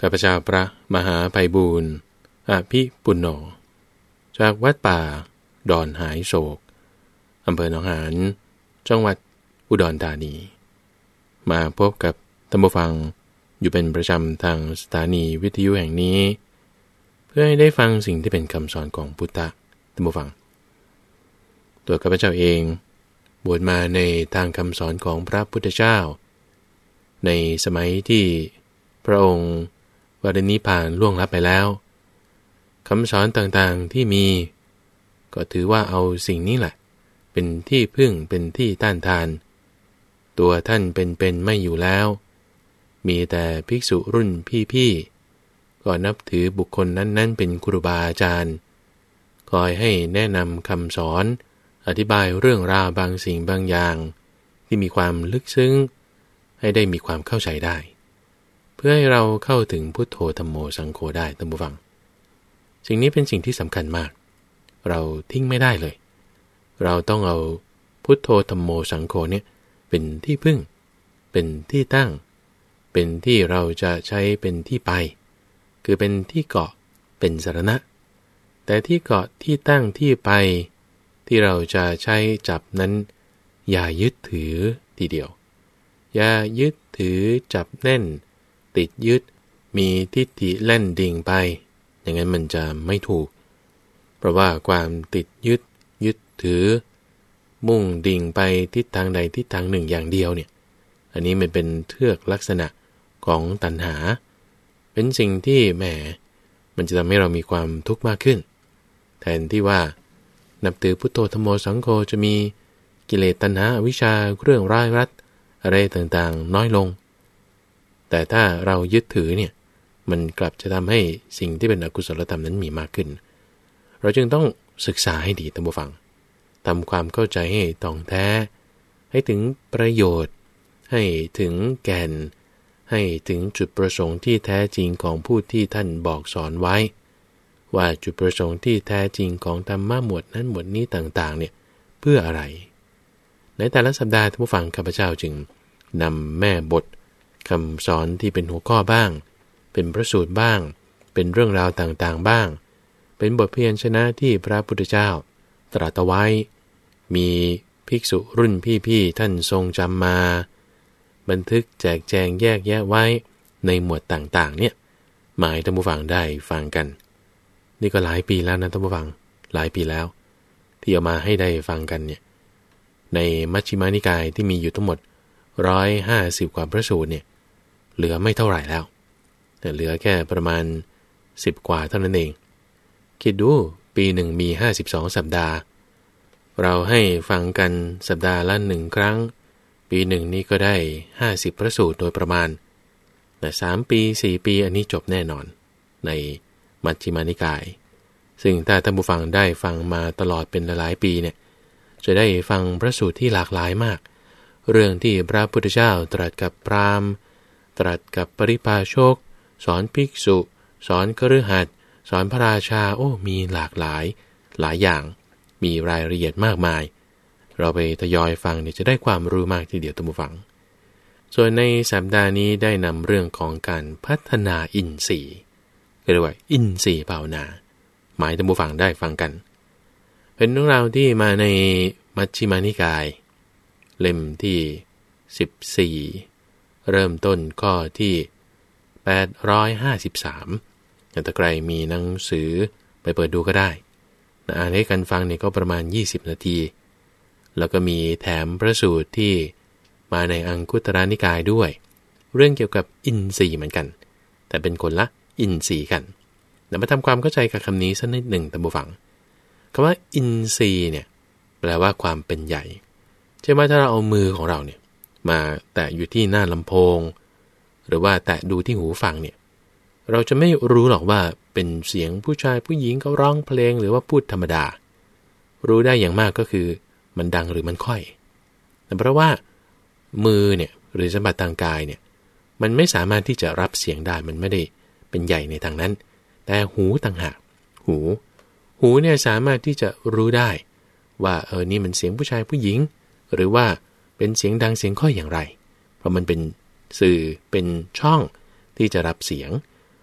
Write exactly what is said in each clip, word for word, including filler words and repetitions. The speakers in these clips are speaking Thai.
ข้าพเจ้าพระมหาไพบูลย์อภิปุณโญจากวัดป่าดอนหายโศกอำเภอหนองหานจังหวัดอุดรธานีมาพบกับท่านผู้ฟังอยู่เป็นประจำทางสถานีวิทยุแห่งนี้เพื่อให้ได้ฟังสิ่งที่เป็นคำสอนของพุทธะท่านผู้ฟังตัวข้าพเจ้าเองบวชมาในทางคำสอนของพระพุทธเจ้าในสมัยที่พระองค์วรนิพพานล่วงลับไปแล้วคำสอนต่างๆที่มีก็ถือว่าเอาสิ่งนี้แหละเป็นที่พึ่งเป็นที่ต้านทานตัวท่านเป็นๆไม่อยู่แล้วมีแต่ภิกษุรุ่นพี่ๆก็นับถือบุคคลนั้นๆเป็นครูบาอาจารย์คอยให้แนะนำคำสอนอธิบายเรื่องราวบางสิ่งบางอย่างที่มีความลึกซึ้งให้ได้มีความเข้าใจได้เพื่อให้เราเข้าถึงพุทโธธัมโมสังโฆได้ท่านผู้ฟังสิ่งนี้เป็นสิ่งที่สำคัญมากเราทิ้งไม่ได้เลยเราต้องเอาพุทโธธัมโมสังโฆเนี่ยเป็นที่พึ่งเป็นที่ตั้งเป็นที่เราจะใช้เป็นที่ไปคือเป็นที่เกาะเป็นสรณะแต่ที่เกาะที่ตั้งที่ไปที่เราจะใช้จับนั้นอย่ายึดถือทีเดียวอย่ายึดถือจับแน่นติดยึดมีทิฏฐิแล่นดิ่งไปอย่างนั้นมันจะไม่ถูกเพราะว่าความติดยึดยึดถือมุ่งดิ่งไปทิศทางใดทิศทางหนึ่งอย่างเดียวเนี่ยอันนี้มันเป็นเทือกลักษณะของตัณหาเป็นสิ่งที่แหมมันจะทำให้เรามีความทุกข์มากขึ้นแทนที่ว่านับถือพุทโธธัมโมสังโฆจะมีกิเลสตัณหาอวิชชาเครื่องร้ายรัดอะไรต่างๆน้อยลงแต่ถ้าเรายึดถือเนี่ยมันกลับจะทำให้สิ่งที่เป็นอกุศลธรรมนั้นมีมากขึ้นเราจึงต้องศึกษาให้ดีท่านผู้ฟังทำความเข้าใจให้ตรงแท้ให้ถึงประโยชน์ให้ถึงแก่นให้ถึงจุดประสงค์ที่แท้จริงของผู้ที่ท่านบอกสอนไว้ว่าจุดประสงค์ที่แท้จริงของธรรมะหมวดนั้นหมวดนี้ต่างๆเนี่ยเพื่ออะไรในแต่ละสัปดาห์ท่านผู้ฟังข้าพเจ้าจึงนำแม่บทคำสอนที่เป็นหัวข้อบ้างเป็นพระสูตรบ้างเป็นเรื่องราวต่างๆบ้างเป็นบทเพียรชนะที่พระพุทธเจ้าตรัสไว้มีภิกษุรุ่นพี่ๆท่านทรงจำมาบันทึกแจกแจงแยกแยะไว้ในหมวดต่างๆเนี่ยหมายท่านผู้ฟังได้ฟังกันนี่ก็หลายปีแล้วนะท่านผู้ฟังหลายปีแล้วที่เอามาให้ได้ฟังกันเนี่ยในมัชฌิมานิกายที่มีอยู่ทั้งหมดหนึ่งร้อยห้าสิบกว่าพระสูตรเนี่ยเหลือไม่เท่าไหร่แล้วแต่เหลือแค่ประมาณสิบกว่าเท่านั้นเองคิดดูปีหนึ่งมีห้าสิบสองสัปดาห์เราให้ฟังกันสัปดาห์ละหนึ่งครั้งปีหนึ่งนี้ก็ได้ห้าสิบพระสูตรโดยประมาณแต่สามปีสี่ปีอันนี้จบแน่นอนในมัชฌิมานิกายซึ่งถ้าท่านผู้ฟังได้ฟังมาตลอดเป็นหลายปีเนี่ยจะได้ฟังพระสูตรที่หลากหลายมากเรื่องที่พระพุทธเจ้าตรัสกับพราหมณ์ตรัสกับปริพาชกสอนภิกษุสอนคฤหัสถ์สอนพระราชาโอ้มีหลากหลายหลายอย่างมีรายละเอียดมากมายเราไปทยอยฟังเนี่ยจะได้ความรู้มากทีเดียวท่านผู้ฟังส่วนในสัปดาห์นี้ได้นำเรื่องของการพัฒนาอินทรีย์เรียกว่าอินทรีย์ภาวนาหมายท่านผู้ฟังได้ฟังกันเป็นเรื่องราวที่มาในมัชฌิมานิกายเล่มที่สิบสี่เริ่มต้นข้อที่แปดร้อยห้าสิบสามถ้าใครมีหนังสือไปเปิดดูก็ได้อ่านให้กันฟังเนี่ยก็ประมาณยี่สิบนาทีแล้วก็มีแถมพระสูตรที่มาในอังคุตรนิกายด้วยเรื่องเกี่ยวกับอินทรีย์เหมือนกันแต่เป็นคนละอินทรีย์กันเดี๋ยวมาทำความเข้าใจกับคำนี้สักนิดหนึ่งท่านผู้ฟังคำว่าอินทรีย์เนี่ยแปลว่าความเป็นใหญ่ใช่ไหมถ้าเราเอามือของเราเนี่ยมาแตะอยู่ที่หน้าลำโพงหรือว่าแตะดูที่หูฟังเนี่ยเราจะไม่รู้หรอกว่าเป็นเสียงผู้ชายผู้หญิงเขาร้องเพลงหรือว่าพูดธรรมดารู้ได้อย่างมากก็คือมันดังหรือมันค่อยแต่เพราะว่ามือเนี่ยหรือสัมผัสทางกายเนี่ยมันไม่สามารถที่จะรับเสียงได้มันไม่ได้เป็นใหญ่ในทางนั้นแต่หูต่างหากหูหูเนี่ยสามารถที่จะรู้ได้ว่าเออนี่มันเสียงผู้ชายผู้หญิงหรือว่าเป็นเสียงดังเสียงค่อยอย่างไรเพราะมันเป็นสื่อเป็นช่องที่จะรับเสียง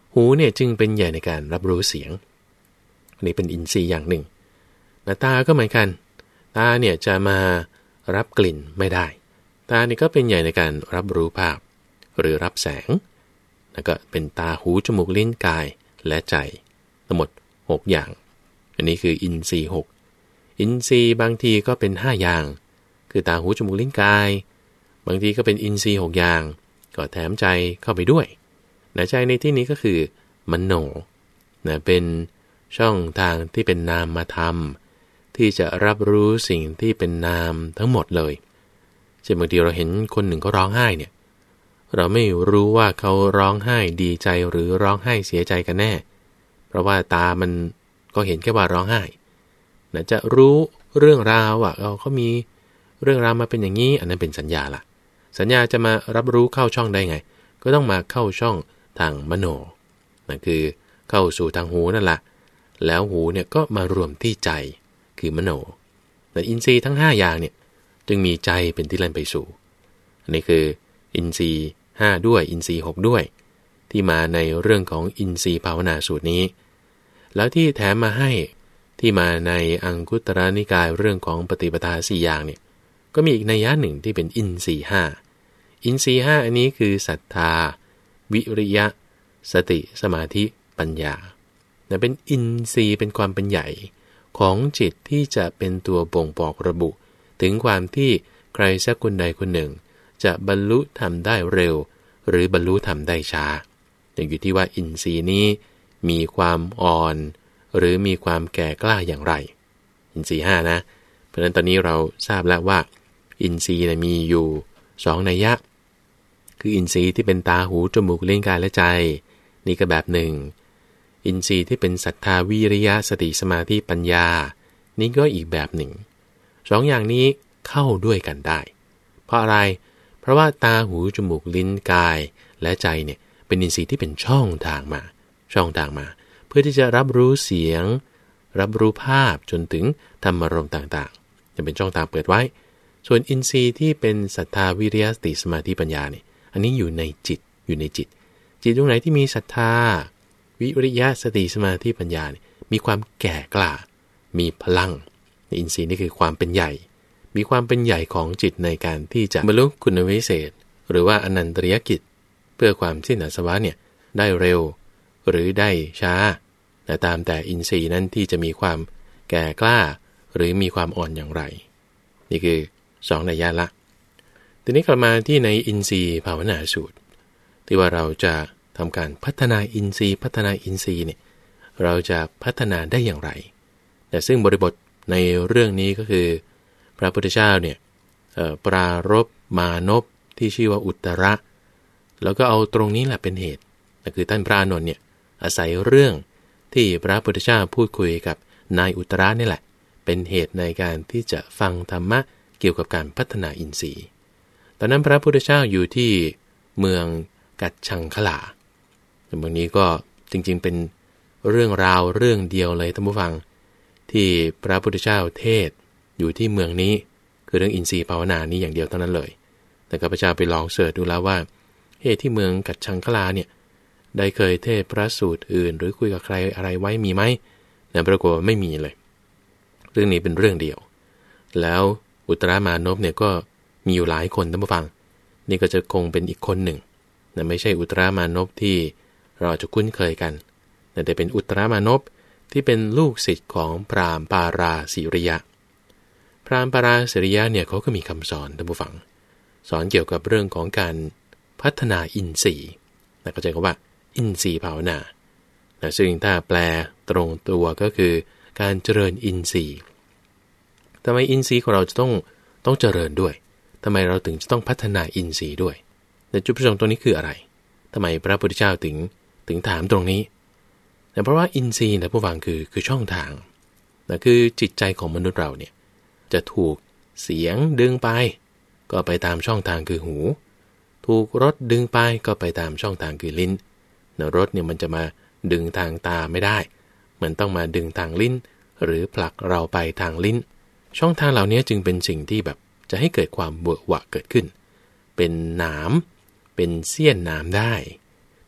หูเนี่ยจึงเป็นใหญ่ในการรับรู้เสียงอันนี้เป็นอินทรีย์อย่างหนึ่งแต่ตาก็เหมือนกันตาเนี่ยจะมารับกลิ่นไม่ได้ตาเนี่ยก็เป็นใหญ่ในการรับรู้ภาพหรือรับแสงแล้วก็เป็นตาหูจมูกลิ้นกายและใจทั้งหมดหกอย่างอันนี้คืออินทรีย์หกอินทรีย์บางทีก็เป็นห้าอย่างคือตาหูจมูกลิ้นกายบางทีก็เป็นอินทรีย์หกอย่างก็แถมใจเข้าไปด้วยนะใจในที่นี้ก็คือมโนนะเป็นช่องทางที่เป็นนามธรรมที่จะรับรู้สิ่งที่เป็นนามทั้งหมดเลยเช่นบางทีเราเห็นคนหนึ่งเขาร้องไห้เนี่ยเราไม่รู้ว่าเขาร้องไห้ดีใจหรือร้องไห้เสียใจกันแน่เพราะว่าตามันก็เห็นแค่ว่าร้องไห้นะจะรู้เรื่องราวอ่ะเราเขามีเรื่องราวมาเป็นอย่างนี้อันนั้นเป็นสัญญาละสัญญาจะมารับรู้เข้าช่องได้ไงก็ต้องมาเข้าช่องทางมโนนั่นคือเข้าสู่ทางหูนั่นแหละแล้วหูเนี่ยก็มารวมที่ใจคือมโนแต่อินทรีย์ทั้งห้าอย่างเนี่ยจึงมีใจเป็นที่เล่นไปสู่อันนี้คืออินทรีย์ห้าด้วยอินทรีย์หกด้วยที่มาในเรื่องของอินทรีย์ภาวนาสูตรนี้แล้วที่แถมมาให้ที่มาในอังคุตตรนิกายเรื่องของปฏิปทาสี่อย่างเนี่ยก็มีอีกนัยยะหนึ่งที่เป็นอินทรีย์ห้าอินทรีย์ห้าอันนี้คือศรัทธาวิริยะสติสมาธิปัญญาแต่เป็นอินทรีย์เป็นความเป็นใหญ่ของจิตที่จะเป็นตัวบ่งบอกระบุถึงความที่ใครสักคนใดคนหนึ่งจะบรรลุธรรมได้เร็วหรือบรรลุธรรมได้ช้าแต่อยู่ที่ว่าอินทรีย์นี้มีความอ่อนหรือมีความแก่กล้าอย่างไรอินทรีย์ห้านะเพราะฉะนั้นตอนนี้เราทราบแล้วว่าอินทรีย์มีอยู่สองนัยยะคืออินทรีย์ที่เป็นตาหูจมูกลิ้นกายและใจนี่ก็แบบหนึ่งอินทรีย์ที่เป็นศรัทธาวิริยะสติสมาธิปัญญานี่ก็อีกแบบหนึ่งสองอย่างนี้เข้าด้วยกันได้เพราะอะไรเพราะว่าตาหูจมูกลิ้นกายและใจเนี่ยเป็นอินทรีย์ที่เป็นช่องทางมาช่องทางมาเพื่อที่จะรับรู้เสียงรับรู้ภาพจนถึงธรรมารมณ์ต่างๆจะเป็นช่องทางเปิดไว้ส่วนอินทรีย์ที่เป็นศรัทธาวิริยะสติสมาธิปัญญาเนี่ยอันนี้อยู่ในจิตอยู่ในจิตจิตตรงไหนที่มีศรัทธาวิริยะสติสมาธิปัญญาเนี่ยมีความแก่กล้ามีพลังอินทรีย์นี่คือความเป็นใหญ่มีความเป็นใหญ่ของจิตในการที่จะบรรลุคุณวิเศษหรือว่าอนันตริยกิจเพื่อความสิ้นอาสวะเนี่ยได้เร็วหรือได้ช้าแต่ตามแต่อินทรีย์นั้นที่จะมีความแก่กล้าหรือมีความอ่อนอย่างไรนี่คือสองนัยยะละทีนี้กลับมาที่ในอินทรีย์ภาวนาสูตรที่ว่าเราจะทำการพัฒนาอินทรีย์พัฒนาอินทรีย์เนี่ยเราจะพัฒนาได้อย่างไรแต่ซึ่งบริบทในเรื่องนี้ก็คือพระพุทธเจ้าเนี่ยปรารภมานพที่ชื่อว่าอุตตระแล้วก็เอาตรงนี้แหละเป็นเหตุก็คือท่านพระอานนท์เนี่ยอาศัยเรื่องที่พระพุทธเจ้าพูดคุยกับนายอุตตระนี่แหละเป็นเหตุในการที่จะฟังธรรมะเกี่ยวกับการพัฒนาอินทรีย์ตอนนั้นพระพุทธเจ้าอยู่ที่เมืองกัจฉังคลาแต่เมืองนี้ก็จริงๆเป็นเรื่องราวเรื่องเดียวเลยท่านผู้ฟังที่พระพุทธเจ้าเทศอยู่ที่เมืองนี้คือเรื่องอินทรีย์ภาวนานี้อย่างเดียวเท่านั้นเลยแต่ข้าพเจ้าไปลองเสิร์ชดูแล้วว่าเฮ้ที่เมืองกัจฉังคลาเนี่ยได้เคยเทศพระสูตรอื่นหรือคุยกับใครอะไรไว้มีไหมแต่ปรากฏว่าไม่มีเลยเรื่องนี้เป็นเรื่องเดียวแล้วอุตตรมานพเนี่ยก็มีอยู่หลายคนท่านผู้ฟังนี่ก็จะคงเป็นอีกคนหนึ่งแต่ไม่ใช่อุตตรมานพที่เราจะคุ้นเคยกันแต่เป็นอุตตรมานพที่เป็นลูกศิษย์ของพราหมณ์ปาราสิริยะพราหมณ์ปาราสิริยะเนี่ยเขาก็มีคำสอนท่านผู้ฟังสอนเกี่ยวกับเรื่องของการพัฒนาอินทรีย์นะเข้าใจกันว่าอินทรีย์ภาวนานะซึ่งถ้าแปลตรงตัวก็คือการเจริญอินทรีย์ทำไมอินทรีย์ของเราจะต้องต้องเจริญด้วยทำไมเราถึงจะต้องพัฒนาอินทรีย์ด้วยแต่จุดประสงค์ตรงนี้คืออะไรทำไมพระพุทธเจ้าถึงถึงถามตรงนี้แต่เพราะว่าอินทรีย์นะผู้ฟังคือคือช่องทางนะคือจิตใจของมนุษย์เราเนี่ยจะถูกเสียงดึงไปก็ไปตามช่องทางคือหูถูกรสดึงไปก็ไปตามช่องทางคือลิ้นนะรสเนี่ยมันจะมาดึงทางตาไม่ได้มันต้องมาดึงทางลิ้นหรือผลักเราไปทางลิ้นช่องทางเหล่านี้จึงเป็นสิ่งที่แบบจะให้เกิดความเวอะหวะเกิดขึ้นเป็นหนามเป็นเสี้ยนหนามได้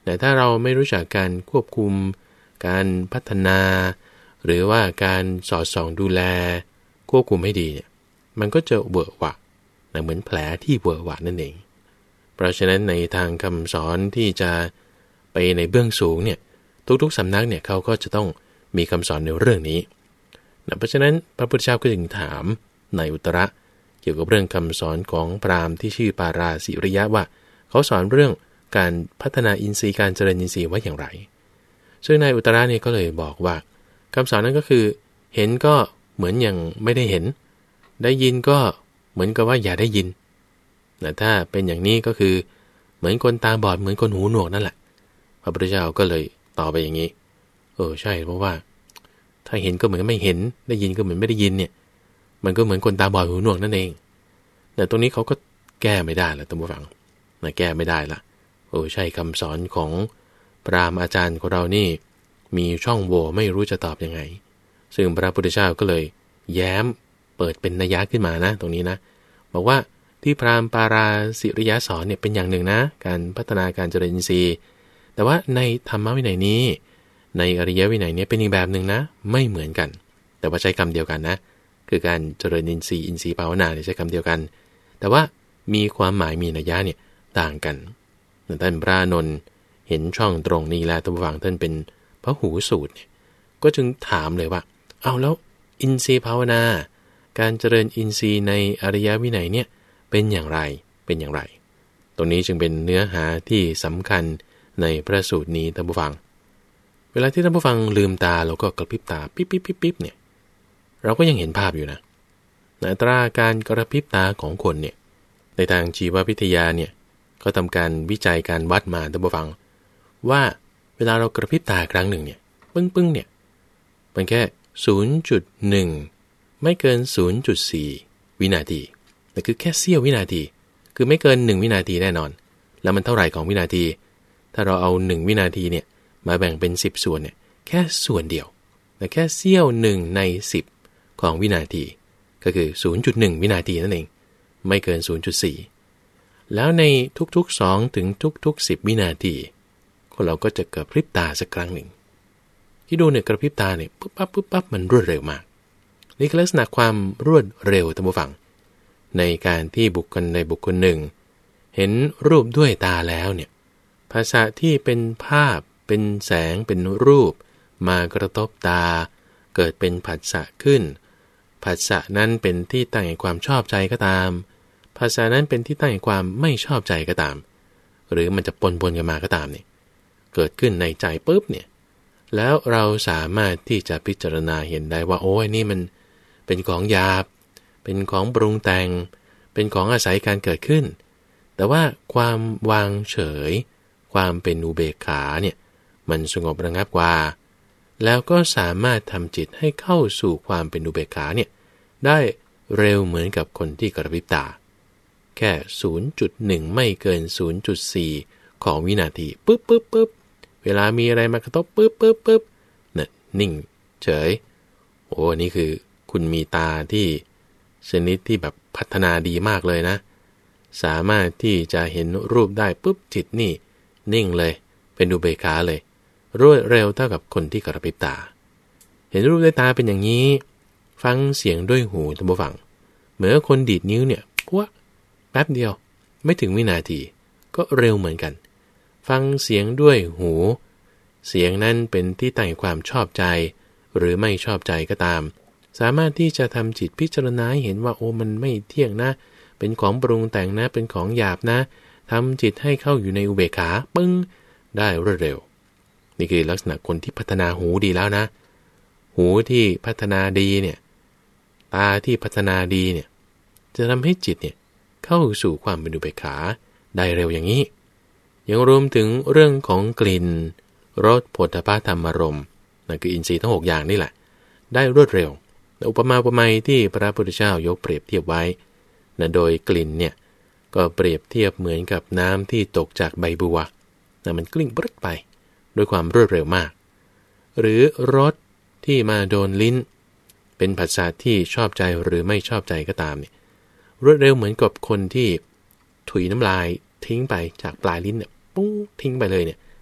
แต่ถ้าเราไม่รู้จักการควบคุมการพัฒนาหรือว่าการสอดส่องดูแลควบคุมให้ดีเนี่ยมันก็จะเวอะหวะเหมือนแผลที่เวอะหวะนั่นเองเพราะฉะนั้นในทางคำสอนที่จะไปในเบื้องสูงเนี่ยทุกๆสำนักเนี่ยเขาก็จะต้องมีคำสอนในเรื่องนี้นะเพราะฉะนั้นพระพุทธเจ้าก็จึงถามในอุตระเกี่ยวกับเรื่องคำสอนของพราหมณ์ที่ชื่อปาราสิริยะว่าเขาสอนเรื่องการพัฒนาอินทรีย์การเจริญอินทรีย์ไว้อย่างไรซึ่งในอุตระเนี่ยก็เลยบอกว่าคำสอนนั้นก็คือเห็นก็เหมือนอย่างไม่ได้เห็นได้ยินก็เหมือนกับว่าอย่าได้ยินแต่ถ้าเป็นอย่างนี้ก็คือเหมือนคนตาบอดเหมือนคนหูหนวกนั่นแหละพระพุทธเจ้าก็เลยตอบไปอย่างนี้เออใช่เพราะว่าถ้าเห็นก็เหมือนไม่เห็นได้ยินก็เหมือนไม่ได้ยินเนี่ยมันก็เหมือนคนตาบอดหูหนวกนั่นเองแต่ตรงนี้เขาก็แก้ไม่ได้ละท่านผู้ฟังนะแก้ไม่ได้ละโอ้ใช่คำสอนของพราหมณ์อาจารย์ของเรานี่มีช่องโหว่ไม่รู้จะตอบยังไงซึ่งพระพุทธเจ้าก็เลยแย้มเปิดเป็นนัยยะขึ้นมานะตรงนี้นะบอกว่าที่พราหมณ์ปาราสิริยะสอนเนี่ยเป็นอย่างหนึ่งนะการพัฒนาการเจริญอินทรีย์แต่ว่าในธรรมวินัยนี้ในอริยวินัยนี้เป็นอีกแบบหนึ่งนะไม่เหมือนกันแต่ว่าใช้คำเดียวกันนะคือการเจริญอินทรีย์อินทรีย์ภาวนาใช้คำเดียวกันแต่ว่ามีความหมายมีนัยยะเนี่ยต่างกันท่านพระอานนท์เห็นช่องตรงนี้แล้วท่านผู้ฟังท่านเป็นพหูสูตรเนี่ยก็จึงถามเลยว่าเอาแล้วอินทรีย์ภาวนาการเจริญอินทรีย์ในอริยวินัยเนี่ยเป็นอย่างไรเป็นอย่างไรตรงนี้จึงเป็นเนื้อหาที่สำคัญในพระสูตรนี้ท่านผู้ฟังเวลาที่ท่านผู้ฟังลืมตาแล้วก็กระพริบตาปิ๊บปิ๊บปิ๊บปิ๊บเนี่ยเราก็ยังเห็นภาพอยู่นะอัตราการกระพริบตาของคนเนี่ยในทางชีววิทยาเนี่ยก็ทำการวิจัยการวัดมาท่านผู้ฟังว่าเวลาเรากระพริบตาครั้งหนึ่งเนี่ยปึ้งปึ้งเนี่ยมันแค่ ศูนย์จุดหนึ่ง ไม่เกิน ศูนย์จุดสี่ วินาทีแต่คือแค่เสี้ยววินาทีคือไม่เกินหนึ่งวินาทีแน่นอนแล้วมันเท่าไหร่ของวินาทีถ้าเราเอาหนึ่งวินาทีเนี่ยมาแบ่งเป็นสิบส่วนเนี่ยแค่ส่วนเดียวแต่แค่เสี้ยวหนึ่งในสิบของวินาทีก็คือ ศูนย์จุดหนึ่ง วินาทีนั่นเองไม่เกิน ศูนย์จุดสี่ แล้วในทุกๆสองถึงทุกๆสิบวินาทีคนเราก็จะกระพริบตาสักครั้งหนึ่งที่ดูเนี่ยกระพริบตาเนี่ยปุ๊บปั๊บปุ๊บปั๊บมันรวดเร็วมากนี่คือลักษณะความรวดเร็วท่านผู้ฟังในการที่บุคคลในบุคคลหนึ่งเห็นรูปด้วยตาแล้วเนี่ยภาษาที่เป็นภาพเป็นแสงเป็นรูปมากระทบตาเกิดเป็นผัสสะขึ้นผัสสะนั้นเป็นที่ตั้งแห่งความชอบใจก็ตามภาษานั้นเป็นที่ตั้งแห่งความไม่ชอบใจก็ตามหรือมันจะปนปนกันมาก็ตามเนี่ยเกิดขึ้นในใจปุ๊บเนี่ยแล้วเราสามารถที่จะพิจารณาเห็นได้ว่าโอ้ยนี่มันเป็นของหยาบเป็นของปรุงแต่งเป็นของอาศัยการเกิดขึ้นแต่ว่าความวางเฉยความเป็นอุเบกขาเนี่ยมันสงบระงับกว่าแล้วก็สามารถทำจิตให้เข้าสู่ความเป็นอุเบกขาเนี่ยได้เร็วเหมือนกับคนที่กระพริบตาแค่ ศูนย์จุดหนึ่ง ไม่เกิน ศูนย์จุดสี่ ของวินาทีปึ๊บปึ๊บปึ๊บเวลามีอะไรมากระทบปึ๊บปึ๊บปึ๊บเนี่ยนิ่งเฉยโอ้นี่คือคุณมีตาที่ชนิดที่แบบพัฒนาดีมากเลยนะสามารถที่จะเห็นรูปได้ปุ๊บจิตนี่นิ่งเลยเป็นอุเบกขาเลยรวดเร็วเท่ากับคนที่กระพริบตาเห็นรูปด้วยตาเป็นอย่างนี้ฟังเสียงด้วยหูท่านผู้ฟังเหมือนคนดีดนิ้วเนี่ยพวกแป๊บเดียวไม่ถึงวินาทีก็เร็วเหมือนกันฟังเสียงด้วยหูเสียงนั้นเป็นที่ตั้งแห่งความชอบใจหรือไม่ชอบใจก็ตามสามารถที่จะทำจิตพิจารณาให้เห็นว่าโอ้มันไม่เที่ยงนะเป็นของปรุงแต่งนะเป็นของหยาบนะทำจิตให้เข้าอยู่ในอุเบกขาปึ้งได้รวดเร็วนี่คือลักษณะคนที่พัฒนาหูดีแล้วนะหูที่พัฒนาดีเนี่ยตาที่พัฒนาดีเนี่ยจะทำให้จิตเนี่ยเข้าสู่ความเป็นอุเบกขาได้เร็วอย่างนี้ยังรวมถึงเรื่องของกลิ่นรสโผฏฐัพพะธรรมารมณ์นั่นคืออินทรีย์ทั้งหกอย่างนี่แหละได้รวดเร็วอุปมาอุปไมยที่พระพุทธเจ้ายกเปรียบเทียบไว้นะโดยกลิ่นเนี่ยก็เปรียบเทียบเหมือนกับน้ำที่ตกจากใบบัวนะมันกลิ้งปรึ๊ดไปด้วยความรวดเร็วมากหรือรสที่มาโดนลิ้นเป็นผัสสะที่ชอบใจหรือไม่ชอบใจก็ตามเนี่ยรวดเร็วเหมือนกับคนที่ถุยน้ำลายทิ้งไปจากปลายลิ้นเนี่ยปุ้งทิ้งไปเลยเนี่ย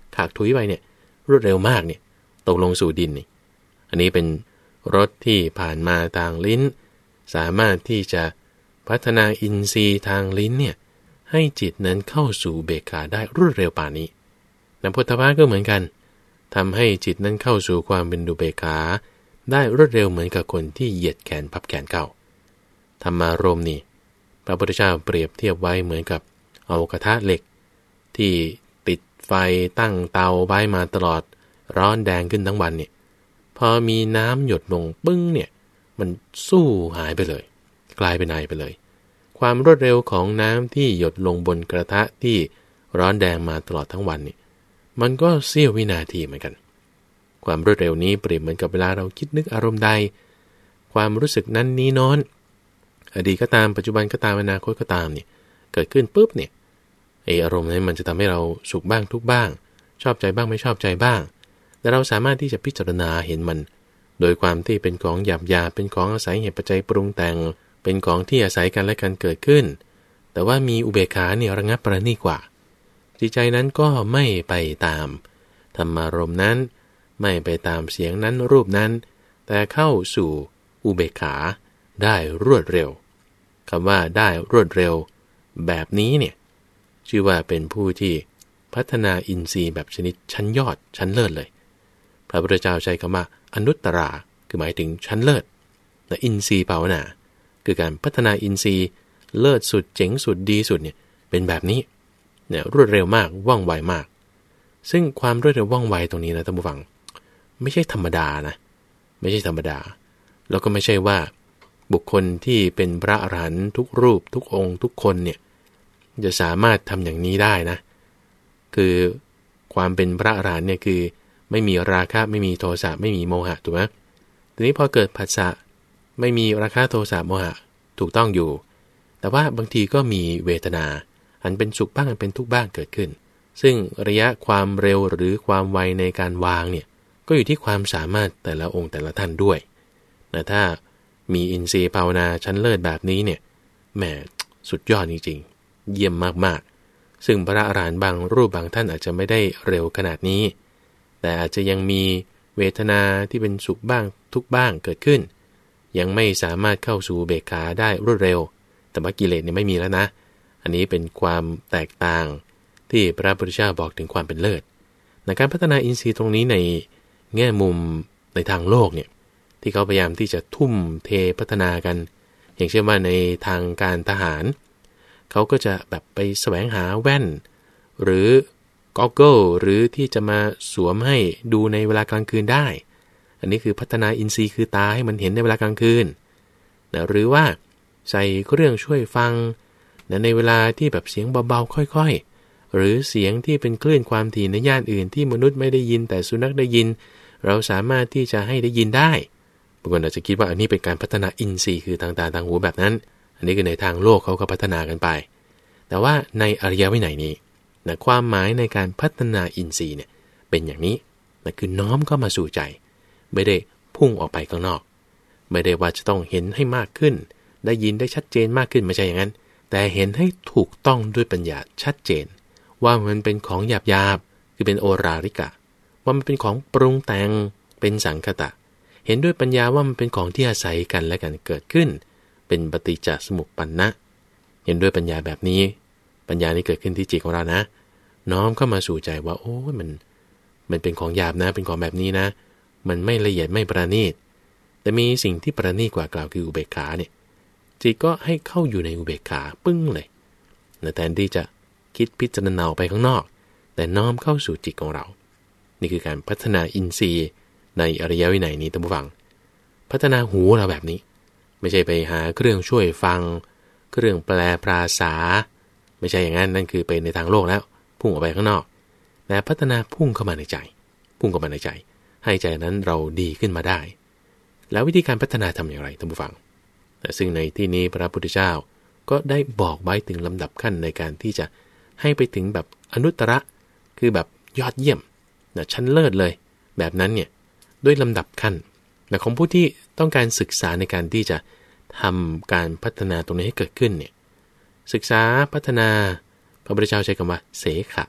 ขากถุยไปเนี่ยรวดเร็วมากเนี่ยตกลงสู่ดินนี่อันนี้เป็นรสที่ผ่านมาทางลิ้นสามารถที่จะพัฒนาอินทรีย์ทางลิ้นเนี่ยให้จิตนั้นเข้าสู่อุเบกขาได้รวดเร็วป่านนี้นโพธพะก็เหมือนกันทำให้จิตนั้นเข้าสู่ความเป็นอุเบกขาได้รวดเร็วเหมือนกับคนที่เหยียดแขนพับแขนเข้าธรรมารมณ์นี่พระพุทธเจ้าเปรียบเทียบไว้เหมือนกับเอากระทะเหล็กที่ติดไฟตั้งเตาไว้มาตลอดร้อนแดงขึ้นทั้งวันเนี่ยพอมีน้ำหยดลงปึ้งเนี่ยมันสู้หายไปเลยกลายเป็นไอไปเลยความรวดเร็วของน้ำที่หยดลงบนกระทะที่ร้อนแดงมาตลอดทั้งวันนี่มันก็เสี้ยววินาทีเหมือนกันความรวดเร็วนี้เปรียบเหมือนกับเวลาเราคิดนึกอารมณ์ใดความรู้สึกนั้นนี้นอนอดีตก็ตามปัจจุบันก็ตามอนาคตก็ตามเนี่ยเกิดขึ้นปุ๊บเนี่ยไออารมณ์นั้นมันจะทำให้เราสุขบ้างทุกบ้างชอบใจบ้างไม่ชอบใจบ้างแต่เราสามารถที่จะพิจารณาเห็นมันโดยความที่เป็นของหยาบยาเป็นของอาศัยเหตุปัจจัยปรุงแต่งเป็นของที่อาศัยกันและกันเกิดขึ้นแต่ว่ามีอุเบกขาเนี่ยระงับประณีตกว่าจิตใจนั้นก็ไม่ไปตามธรรมารมณ์นั้นไม่ไปตามเสียงนั้นรูปนั้นแต่เข้าสู่อุเบกขาได้รวดเร็วคำว่าได้รวดเร็วแบบนี้เนี่ยชื่อว่าเป็นผู้ที่พัฒนาอินทรีย์แบบชนิดชั้นยอดชั้นเลิศเลยพระพุทธเจ้าใช้คำว่าอนุตตราคือหมายถึงชั้นเลิศและอินทรีย์ภาวนาคือการพัฒนาอินทรีย์เลิศสุดเจ๋งสุดดีสุดเนี่ยเป็นแบบนี้เนี่ยรวดเร็วมากว่องไวมากซึ่งความรวดเร็วว่องไวตรงนี้นะท่านผู้ฟังไม่ใช่ธรรมดานะไม่ใช่ธรรมดาแล้วก็ไม่ใช่ว่าบุคคลที่เป็นพระอรหันต์ทุกรูปทุกองค์ทุกคนเนี่ยจะสามารถทำอย่างนี้ได้นะคือความเป็นพระอรหันต์เนี่ยคือไม่มีราคะไม่มีโทสะไม่มีโมหะถูกไหมทีนี้พอเกิดผัสสะไม่มีราคะโทสะโมหะถูกต้องอยู่แต่ว่าบางทีก็มีเวทนาอันเป็นสุขบ้างอันเป็นทุกข์บ้างเกิดขึ้นซึ่งระยะความเร็วหรือความไวในการวางเนี่ยก็อยู่ที่ความสามารถแต่ละองค์แต่ละท่านด้วยนะถ้ามีอินทรีย์ภาวนาชั้นเลิศแบบนี้เนี่ยแหมสุดยอดจริงๆเยี่ยมมากๆซึ่งพระอรหันต์บางรูปบางท่านอาจจะไม่ได้เร็วขนาดนี้แต่อาจจะยังมีเวทนาที่เป็นสุขบ้างทุกข์บ้างเกิดขึ้นยังไม่สามารถเข้าสู่เบกขาได้รวดเร็วแต่ว่ากิเลสเนี่ยไม่มีแล้วนะอันนี้เป็นความแตกต่างที่พระพุทธเจ้าบอกถึงความเป็นเลิศในการพัฒนาอินทรีย์ตรงนี้ในแง่มุมในทางโลกเนี่ยที่เขาพยายามที่จะทุ่มเทพัฒนากันอย่างเช่นว่าในทางการทหารเขาก็จะแบบไปแสวงหาแว่นหรือก็อกเกิลหรือที่จะมาสวมให้ดูในเวลากลางคืนได้อันนี้คือพัฒนาอินทรีย์คือตาให้มันเห็นในเวลากลางคืนนะหรือว่าใส่เครื่องช่วยฟังนะในเวลาที่แบบเสียงเบาๆค่อยๆหรือเสียงที่เป็นคลื่นความถี่ในย่านอื่นที่มนุษย์ไม่ได้ยินแต่สุนัขได้ยินเราสามารถที่จะให้ได้ยินได้บางคนอาจจะคิดว่าอันนี้เป็นการพัฒนาอินทรีย์คือทางตาทางหูแบบนั้นอันนี้คือในทางโลกเขาก็พัฒนากันไปแต่ว่าในอริยวินัยนี้นะความหมายในการพัฒนาอินทรีย์เนี่ยเป็นอย่างนี้นะคือน้อมเข้ามาสู่ใจไม่ได้พุ่งออกไปข้างนอกไม่ได้ว่าจะต้องเห็นให้มากขึ้นได้ยินได้ชัดเจนมากขึ้นไม่ใช่อย่างนั้นแต่เห็นให้ถูกต้องด้วยปัญญาชัดเจนว่ามันเป็นของหยาบๆคือเป็นโอราริกะว่ามันเป็นของปรุงแต่งเป็นสังคตะเห็นด้วยปัญญาว่ามันเป็นของที่อาศัยกันและกันเกิดขึ้นเป็นปฏิจจสมุปปนนะเห็นด้วยปัญญาแบบนี้ปัญญานี้เกิดขึ้นที่จิตของเรานะน้อมเข้ามาสู่ใจว่าโอ้มันมันเป็นของหยาบนะเป็นของแบบนี้นะมันไม่ละเอียดไม่ประณีตแต่มีสิ่งที่ประณีตกว่ากล่าวคืออุเบกขาเนี่ยจิตก็ให้เข้าอยู่ในอุเบกขาปึ้งเลยแทนที่จะคิดพิจารณาไปข้างนอกแต่น้อมเข้าสู่จิตของเรานี่คือการพัฒนาอินทรีย์ในอริยวินัยนี้ท่านผู้ฟังพัฒนาหูเราแบบนี้ไม่ใช่ไปหาเครื่องช่วยฟังเครื่องแปลภาษาไม่ใช่อย่างนั้นนั่นคือไปในทางโลกแล้วพุ่งออกไปข้างนอกแต่พัฒนาพุ่งเข้ามาในใจพุ่งเข้ามาในใจให้ใจนั้นเราดีขึ้นมาได้แล้ววิธีการพัฒนาทำอย่างไรท่านผู้ฟังแต่ซึ่งในที่นี้พระพุทธเจ้าก็ได้บอกไว้ถึงลำดับขั้นในการที่จะให้ไปถึงแบบอนุตตรคือแบบยอดเยี่ยมนะชั้นเลิศเลยแบบนั้นเนี่ยด้วยลำดับขั้นนะของผู้ที่ต้องการศึกษาในการที่จะทำการพัฒนาตรงนี้ให้เกิดขึ้นเนี่ยศึกษาพัฒนาพระพุทธเจ้าใช้คำว่าเสขะ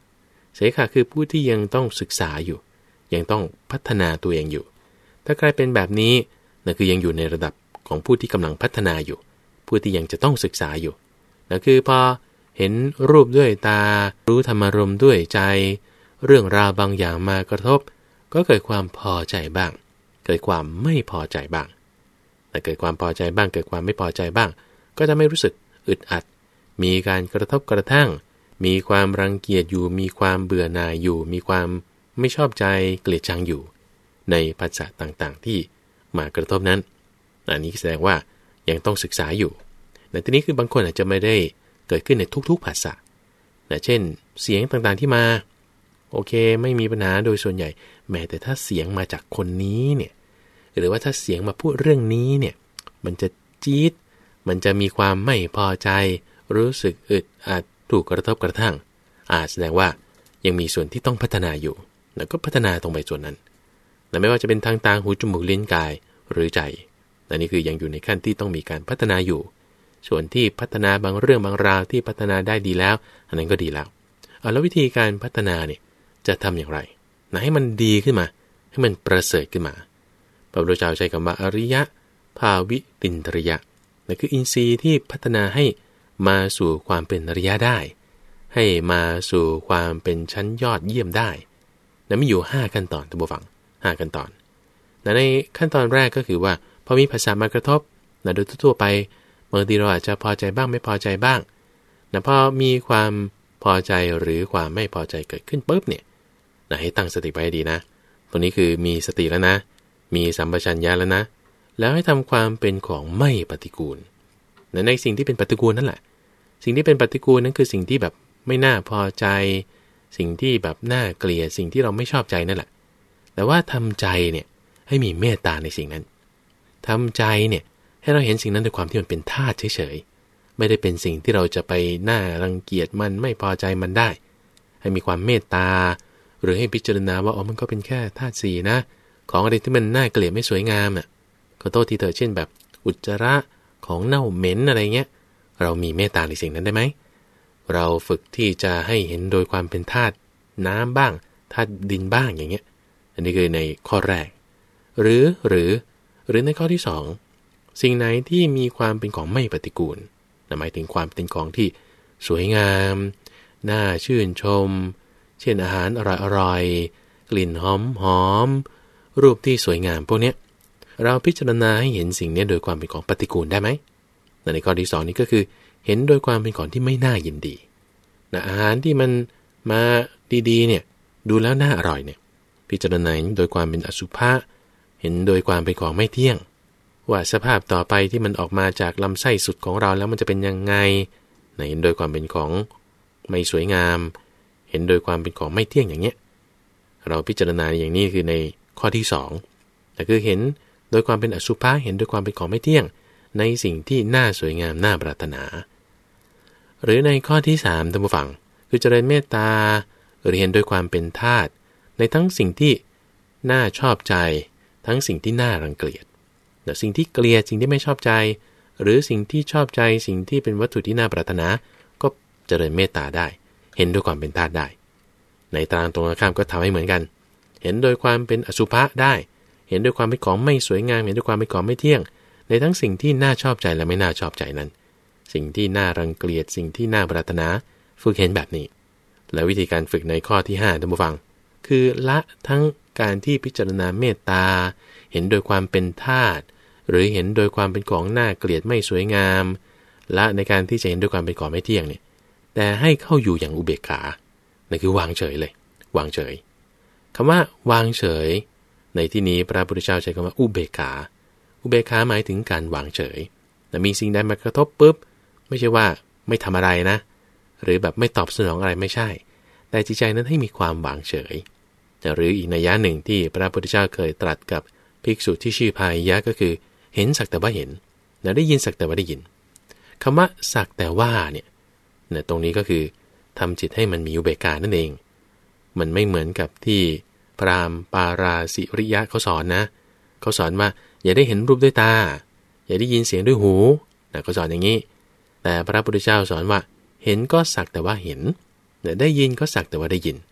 เสขะคือผู้ที่ยังต้องศึกษาอยู่ยังต้องพัฒนาตัวเองอยู่ถ้าใครเป็นแบบนี้นั่นคือยังอยู่ในระดับของผู้ที่กำลังพัฒนาอยู่ผู้ที่ยังจะต้องศึกษาอยู่นั่นคือพอเห็นรูปด้วยตารู้ธรรมารมณ์ด้วยใจเรื่องราวบางอย่างมากระทบก็เกิดความพอใจบ้างเกิดความไม่พอใจบ้างแต่เกิดความพอใจบ้างเกิดความไม่พอใจบ้างก็จะไม่รู้สึกอึดอัดมีการกระทบกระทั่งมีความรังเกียจอยู่มีความเบื่อหน่ายอยู่มีความไม่ชอบใจเกลียดชังอยู่ในภาษาต่างๆที่มากระทบนั้นอันนี้แสดงว่ายังต้องศึกษาอยู่แต่ทีนี้คือบางคนอาจจะไม่ได้เกิดขึ้นในทุกๆภาษาแต่เช่นเสียงต่างๆที่มาโอเคไม่มีปัญหาโดยส่วนใหญ่แม้แต่ถ้าเสียงมาจากคนนี้เนี่ยหรือว่าถ้าเสียงมาพูดเรื่องนี้เนี่ยมันจะจี๊ดมันจะมีความไม่พอใจรู้สึกอึดอัดถูกกระทบกระทั่งอาจแสดงว่ายังมีส่วนที่ต้องพัฒนาอยู่แล้วก็พัฒนาตรงไปส่วนนั้นแต่ไม่ว่าจะเป็นทางตาหูจมูกลิ้นกายหรือใจอันนี้คือยังอยู่ในขั้นที่ต้องมีการพัฒนาอยู่ส่วนที่พัฒนาบางเรื่องบางราวที่พัฒนาได้ดีแล้วอันนั้นก็ดีแล้วเอาแล้ววิธีการพัฒนาเนี่ยจะทำอย่างไรนะให้มันดีขึ้นมาให้มันประเสริฐขึ้นมาพระพุทธเจ้าใช้คำว่าอริยะภาวิตินทริยะนั่นคืออินทรีย์ที่พัฒนาให้มาสู่ความเป็นอริยะได้ให้มาสู่ความเป็นชั้นยอดเยี่ยมได้นะมีอยู่ห้าขั้นตอนท่านผู้ฟังห้าขั้นตอนนะในขั้นตอนแรกก็คือว่าพอมีภาษามากระทบนะโดยทั่วไปบางทีเราอาจจะพอใจบ้างไม่พอใจบ้างนะพอมีความพอใจหรือความไม่พอใจเกิดขึ้นปุ๊บเนี่ยนะให้ตั้งสติไว้ดีนะตรงนี้คือมีสติแล้วนะมีสัมปชัญญะแล้วนะแล้วให้ทำความเป็นของไม่ปฏิกูลนะในสิ่งที่เป็นปฏิกูลนั่นแหละสิ่งที่เป็นปฏิกูลนั้นคือสิ่งที่แบบไม่น่าพอใจสิ่งที่แบบน่าเกลียดสิ่งที่เราไม่ชอบใจนั่นแหละแต่ว่าทำใจเนี่ยให้มีเมตตาในสิ่งนั้นทำใจเนี่ยให้เราเห็นสิ่งนั้นด้วยความที่มันเป็นธาตุเฉยๆไม่ได้เป็นสิ่งที่เราจะไปน่ารังเกียจมันไม่พอใจมันได้ให้มีความเมตตาหรือให้พิจารณาว่าอ๋อมันก็เป็นแค่ธาตุสี่นะของอะไรที่มันน่าเกลียดไม่สวยงามอ่ะขอโทษทีเถอะเช่นแบบอุจจาระของเน่าเหม็นอะไรเงี้ยเรามีเมตตาในสิ่งนั้นได้ไหมเราฝึกที่จะให้เห็นโดยความเป็นธาตุน้ำบ้างธาตุดินบ้างอย่างเงี้ยอันนี้คือในข้อแรกหรือหรือหรือในข้อที่สองสิ่งไหนที่มีความเป็นของไม่ปฏิกูลหมายถึงความเป็นของที่สวยงามน่าชื่นชมเช่นอาหารอร่อยๆกลิ่นหอมหอมรูปที่สวยงามพวกนี้เราพิจารณาให้เห็นสิ่งนี้โดยความเป็นของปฏิกูลได้ไหมในข้อที่สองนี้ก็คือเห็นโดยความเป็นของที่ไม่น่ายินดีนะอาหารที่มันมาดีๆเนี่ยดูแล้วน่าอร่อยเนี่ยพิจารณาโดยความเป็นอสุภะเห็นโดยความเป็นของไม่เที่ยงว่าสภาพต่อไปที่มันออกมาจากลำไส้สุดของเราแล้วมันจะเป็นยังไงเห็นโดยความเป็นของไม่สวยงามเห็นโดยความเป็นของไม่เที่ยงอย่างเงี้ยเราพิจารณาอย่างนี้คือในข้อที่สองแต่คือเห็นโดยความเป็นอสุภะเห็นโดยความเป็นของไม่เที่ยงในสิ่งที่น่าสวยงามน่าปรารถนาหรือในข้อที่สามท่านผู้ฟังคือเจริญเมตตาหรือเห็นโดยความเป็นธาตุในทั้งสิ่งที่น่าชอบใจทั้งสิ่งที่น่ารังเกียจแต่สิ่งที่เกลียดสิ่งที่ไม่ชอบใจหรือสิ่งที่ชอบใจสิ่งที่เป็นวัตถุที่น่าปรารถนาก็เจริญเมตตาได้เห็นด้วยความเป็นธาตุได้ในทางตรงข้ามก็ทำให้เหมือนกันเห็นโดยความเป็นอสุภะได้เห็นด้วยความเป็นของไม่สวยงามเห็นด้วยความเป็นของไม่เที่ยงในทั้งสิ่งที่น่าชอบใจและไม่น่าชอบใจนั้นสิ่งที่น่ารังเกียจสิ่งที่น่าปรารถนาฝึกเห็นแบบนี้และวิธีการฝึกในข้อที่ห้าท่านผู้ฟังคือละทั้งการที่พิจารณาเมตตาเห็นโดยความเป็นธาตุหรือเห็นโดยความเป็นของน่าเกลียดไม่สวยงามละในการที่จะเห็นด้วยความเป็นของไม่เที่ยงเนี่ยแต่ให้เข้าอยู่อย่างอุเบกขานั่นคือวางเฉยเลยวางเฉยคำว่าวางเฉยในที่นี้พระพุทธเจ้าใช้คำว่าอุเบกขาอุเบกขาหมายถึงการวางเฉยแต่มีสิ่งใดมากระทบปุ๊บไม่ใช่ว่าไม่ทำอะไรนะหรือแบบไม่ตอบสนองอะไรไม่ใช่แต่จิตใจนั้นให้มีความวางเฉยหรืออีกนัยยะหนึ่งที่พระพุทธเจ้าเคยตรัสกับภิกษุที่ชื่อพายะก็คือเห็นสักแต่ว่าเห็นและได้ยินสักแต่ว่าได้ยินคำว่าสักแต่ว่าเนี่ยเนี่ยตรงนี้ก็คือทำจิตให้มันมีอุเบกขานั่นเองมันไม่เหมือนกับที่พราหมณ์ปาราสิริยะเขาสอนนะเขาสอนว่าอย่าได้เห็นรูปด้วยตาอย่าได้ยินเสียงด้วยหูนะเขาสอนอย่างนี้แต่พระพุทธเจ้าสอนว่าเห็นก็สักแต่ว่าเห็นได้ยินก็สักแต่ว่าได้ยิน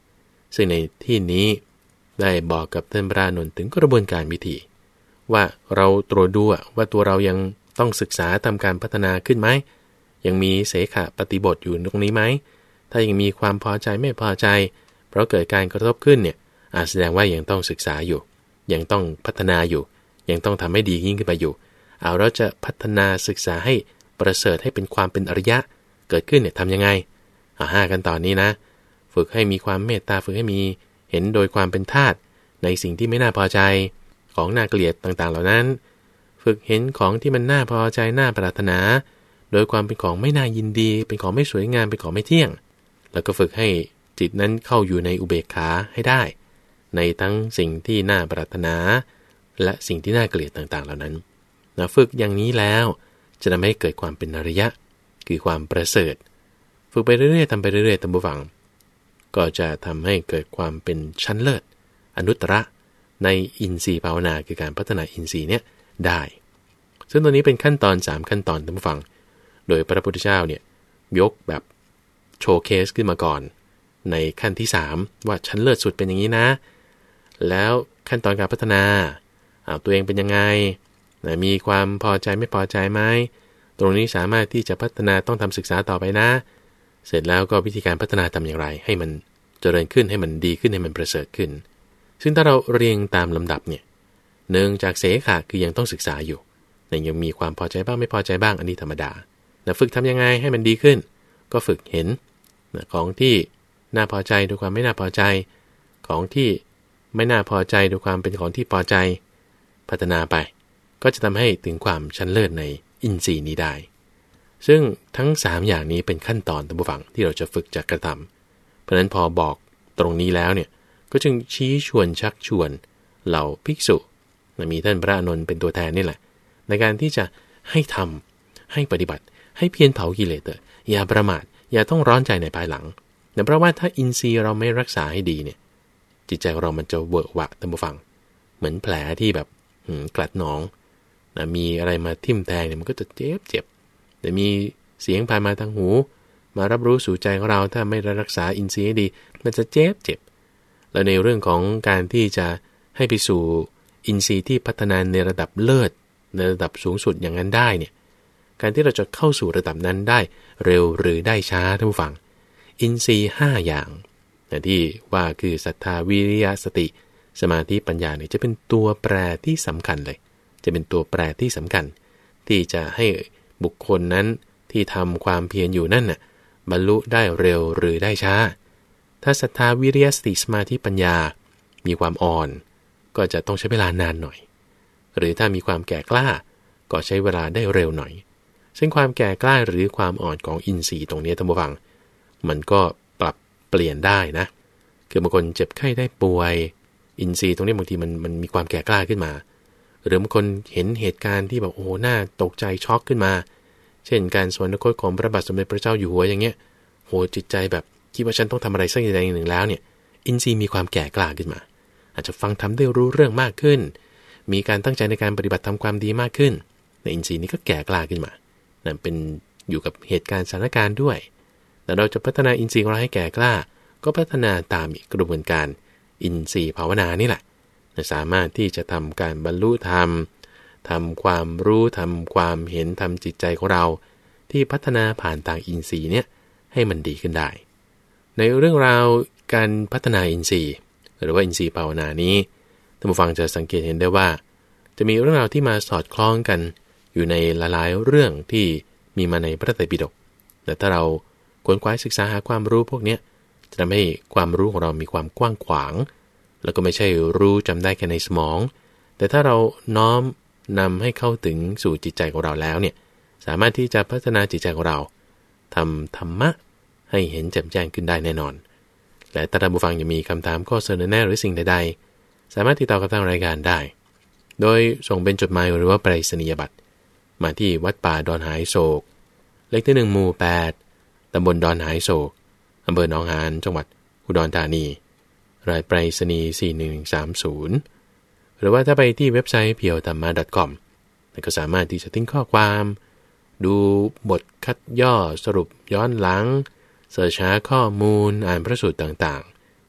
ซึ่งในที่นี้ได้บอกกับท่านพระอานนท์ถึงกระบวนการวิธีว่าเราตรวจดูว่าตัวเรายังต้องศึกษาทำการพัฒนาขึ้นไหมยังมีเสขะปฏิบทอยู่ตรงนี้ไหมถ้ายังมีความพอใจไม่พอใจเพราะเกิดการกระทบขึ้นเนี่ยอาจแสดงว่ายังต้องศึกษาอยู่ยังต้องพัฒนาอยู่ยังต้องทำให้ดียิ่งขึ้นไปอยู่เอาเราจะพัฒนาศึกษาให้ประเสริฐให้เป็นความเป็นอริยะเกิดขึ้นเนี่ยทำยังไงเอาห้ากันตอนนี้นะฝึกให้มีความเมตตาฝึกให้มีเห็นโดยความเป็นธาตุในสิ่งที่ไม่น่าพอใจของน่าเกลียดต่างๆเหล่านั้นฝึกเห็นของที่มันน่าพอใจน่าปรารถนาโดยความเป็นของไม่น่ายินดีเป็นของไม่สวยงามเป็นของไม่เที่ยงแล้วก็ฝึกให้จิตนั้นเข้าอยู่ในอุเบกขาให้ได้ในทั้งสิ่งที่น่าปรารถนาและสิ่งที่น่าเกลียดต่างๆเหล่านั้นนะฝึกอย่างนี้แล้วจะทำให้เกิดความเป็นอริยะคือความประเสริฐฝึกไปเรื่อยๆทำไปเรื่อยๆตามผู้ฟังก็จะทำให้เกิดความเป็นชั้นเลิศอนุตตรในอินทรีย์ภาวนาคือการพัฒนาอินทรีย์เนี่ยได้ซึ่งตัวนี้เป็นขั้นตอนสามขั้นตอนตามผู้ฟังโดยพระพุทธเจ้าเนี่ยยกแบบโชว์เคสขึ้นมาก่อนในขั้นที่สามว่าชั้นเลิศสุดเป็นอย่างนี้นะแล้วขั้นตอนการพัฒนาเอาตัวเองเป็นยังไงมีความพอใจไม่พอใจไหมตรงนี้สามารถที่จะพัฒนาต้องทำศึกษาต่อไปนะเสร็จแล้วก็วิธีการพัฒนาทำอย่างไรให้มันเจริญขึ้นให้มันดีขึ้นให้มันประเสริฐขึ้นซึ่งถ้าเราเรียงตามลำดับเนี่ยเนื่องจากเสขะคือยังต้องศึกษาอยู่แต่ยังมีความพอใจบ้างไม่พอใจบ้างอันนี้ธรรมดาแต่ฝึกทำยังไงให้มันดีขึ้นก็ฝึกเห็นของที่น่าพอใจด้วยความไม่น่าพอใจของที่ไม่น่าพอใจด้วยความเป็นของที่พอใจพัฒนาไปก็จะทำให้ถึงความชั้นเลิศในอินทรีย์นี้ได้ซึ่งทั้งสามอย่างนี้เป็นขั้นตอนตามผู้ฟังที่เราจะฝึกจากกระทำเพราะฉะนั้นพอบอกตรงนี้แล้วเนี่ยก็จึงชี้ชวนชักชวนเหล่าภิกษุมีท่านพระอานนท์เป็นตัวแทนนี่แหละในการที่จะให้ทำให้ปฏิบัติให้เพียรเผากิเลสเถอะอย่าประมาทอย่าต้องร้อนใจในภายหลังแต่เพราะว่าถ้าอินทรีย์เราไม่รักษาให้ดีเนี่ยจิตใจของเรามันจะเวอะหวะตามผู้ฟังเหมือนแผลที่แบบกลัดหนองนะมีอะไรมาทิ่มแทงเนี่ยมันก็จะเจ็บเจ็บแต่มีเสียงผ่านมาทางหูมารับรู้สู่ใจของเราถ้าไม่รักษาอินทรีย์ให้ดีมันจะเจ็บเจ็บแล้วในเรื่องของการที่จะให้ไปสู่อินทรีย์ที่พัฒนาในระดับเลิศในระดับสูงสุดอย่างนั้นได้เนี่ยการที่เราจะเข้าสู่ระดับนั้นได้เร็วหรือได้ช้าท่านผู้ฟังอินทรีย์ห้าอย่างนะที่ว่าคือศรัทธาวิริยะสติสมาธิปัญญาเนี่ยจะเป็นตัวแปรที่สำคัญเลยจะเป็นตัวแปรที่สำคัญที่จะให้บุคคลนั้นที่ทำความเพียรอยู่นั่นน่ะบรรลุได้เร็วหรือได้ช้าถ้าศรัทธาวิริยะสติสมาธิปัญญามีความอ่อนก็จะต้องใช้เวลานานหน่อยหรือถ้ามีความแก่กล้าก็ใช้เวลาได้เร็วหน่อยซึ่งความแก่กล้าหรือความอ่อนของอินทรีย์ตรงนี้ท่านผู้ฟังมันก็ปรับเปลี่ยนได้นะคือบางคนเจ็บไข้ได้ป่วยอินทรีย์ตรงนี้บางทีมันมันมีความแก่กล้าขึ้นมาหรือบางคนเห็นเหตุการณ์ที่แบบโอ้โหน่าตกใจช็อกขึ้นมาเช่นการสวรรคตของพระบาทสมเด็จพระเจ้าอยู่หัวอย่างเงี้ยโหจิตใจแบบคิดว่าฉันต้องทำอะไรสักอย่างหนึ่งแล้วเนี่ยอินทรีย์มีความแก่กล้าขึ้นมาอาจจะฟังทำได้รู้เรื่องมากขึ้นมีการตั้งใจในการปฏิบัติทำความดีมากขึ้นในอินทรีย์นี้ก็แก่กล้าขึ้นมานั่นเป็นอยู่กับเหตุการณ์สถานการณ์ด้วยแต่เราจะพัฒนาอินทรีย์ของเราให้แก่กล้าก็พัฒนาตามอีกกระบวนการอินทรีย์ภาวนานี่แหละสามารถที่จะทำการบรรลุธรรมทำความรู้ทำความเห็นทำจิตใจของเราที่พัฒนาผ่านทางอินทรีย์เนี่ยให้มันดีขึ้นได้ในเรื่องราวการพัฒนาอินทรีย์หรือว่าอินทรีย์ภาวนานี้ท่านผู้ฟังจะสังเกตเห็นได้ว่าจะมีเรื่องราวที่มาสอดคล้องกันอยู่ในหลายๆเรื่องที่มีมาในพระไตรปิฎกแต่ถ้าเราค้นคว้าศึกษาหาความรู้พวกนี้จะทำให้ความรู้ของเรามีความกว้างขวางแล้วก็ไม่ใช่รู้จำได้แค่ในสมองแต่ถ้าเราน้อมนำให้เข้าถึงสู่จิตใจของเราแล้วเนี่ยสามารถที่จะพัฒนาจิตใจของเราทำธรรมะให้เห็นแจ่มแจ้งขึ้นได้แน่นอนและถ้าท่านผู้ฟังยังมีคำถามข้อเสนอแนะหรือสิ่งใดๆสามารถติดต่อกับทางรายการได้โดยส่งเป็นจดหมายหรือว่าไปรษณียบัตรมาที่วัดป่าดอนหายโศกเลขที่หนึ่งหมู่แปดตำบลดอนหายโศกอำเภอหนองหานจังหวัดอุดรธานีรายไปรษณีย์สี่หนึ่งสามศูนย์หรือว่าถ้าไปที่เว็บไซต์ เพียวธรรมะ ดอท คอม ก็สามารถที่จะทิ้งข้อความดูบทคัดย่อสรุปย้อนหลังเสิร์ชหาข้อมูลอ่านพระสูตรต่างๆที่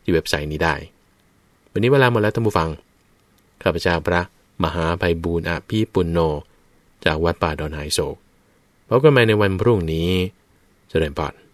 ที่เว็บไซต์นี้ได้วันนี้เวลาหมดแล้วท่านผู้ฟังข้าพเจ้าพระมหาไพบูลย์อภิปุณโญจากวัดป่าดอนหายโศกพบกันใหม่ในวันพรุ่งนี้เจริญพร